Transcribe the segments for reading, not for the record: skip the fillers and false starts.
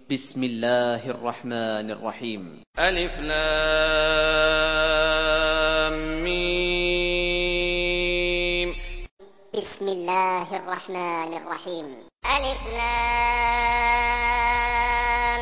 بسم الله الرحمن الرحيم. ألف لام ميم. بسم الله الرحمن الرحيم. ألف لام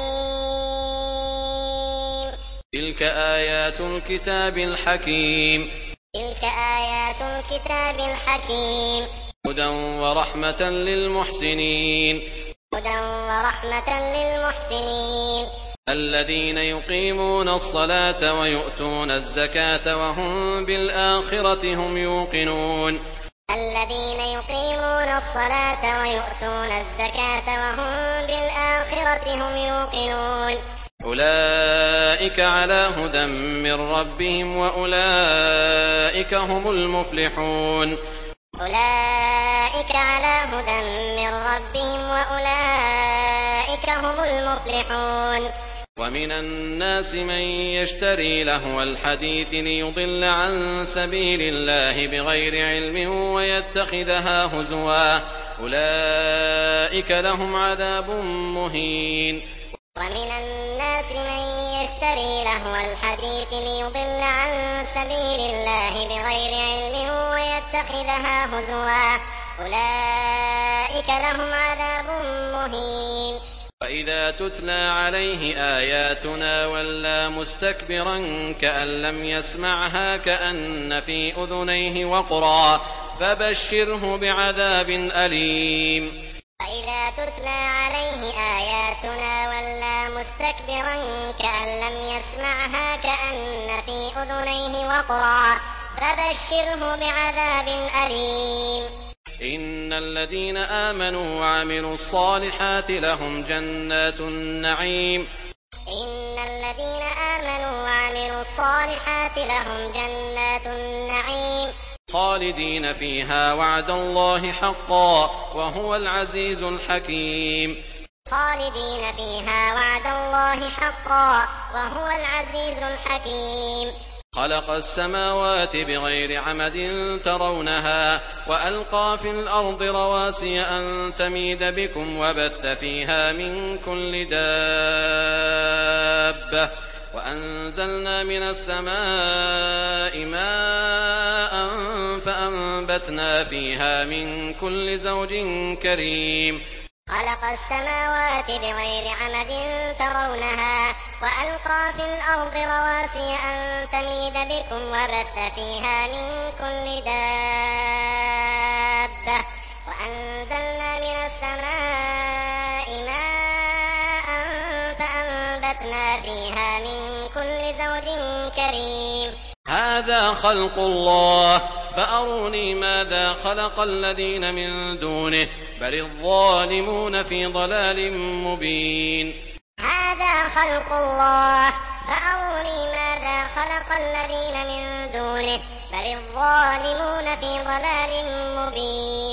ميم. تلك آيات الكتاب الحكيم. تلك آيات الكتاب الحكيم. هدى ورحمة للمحسنين. هدى ورحمة للمحسنين. الذين يقيمون الصلاة ويؤتون الزكاة وهم بالآخرة هم يوقنون. الذين يقيمون الصلاة ويؤتون الزكاة وهم بالآخرة هم يوقنون. أولئك على هدى من ربهم وأولئك هم المفلحون. أولئك على هدى من ربهم وأولئك هم المفلحون. ومن الناس من يشتري لهو الحديث ليضل عن سبيل الله بغير علم ويتخذها هزوا أولئك لهم عذاب مهين. ومن الناس من يشتري لهو الحديث ليضل عن سبيل الله بغير علم ويتخذها هزوا أولئك لهم عذاب مهين. وإذا تتلى عليه آياتنا ولى مستكبرا كأن لم يسمعها كأن في أذنيه وقرا فبشره بعذاب أليم. وإذا تتلى عليه آياتنا ولى مستكبرا كأن لم يسمعها كأن في أذنيه وقرا فبشره بعذاب أليم. إن الذين آمنوا وعملوا الصالحات لهم جنات النعيم. إن الذين آمنوا وعملوا الصالحات لهم جنات النعيم خالدين فيها وعد الله حقا وهو العزيز الحكيم. خالدين فيها وعد الله حقا وهو العزيز الحكيم. خلق السماوات بغير عمد ترونها وألقى في الأرض رواسي أن تميد بكم وبث فيها من كل دابة وأنزلنا من السماء ماء فأنبتنا فيها من كل زوج كريم. خلق السماوات بغير عمد ترونها وألقى في الأرض رواسي أن تميد بكم وبث فيها من كل دابة وأنزلنا من السماء ماء فأنبتنا فيها من كل زوج كريم. هذا خلق الله فأروني ماذا خلق الذين من دونه بل الظالمون في ضلال مبين. هذا خلق الله فأروني ماذا خلق الذين من دونه بل الظالمون في ضلال مبين.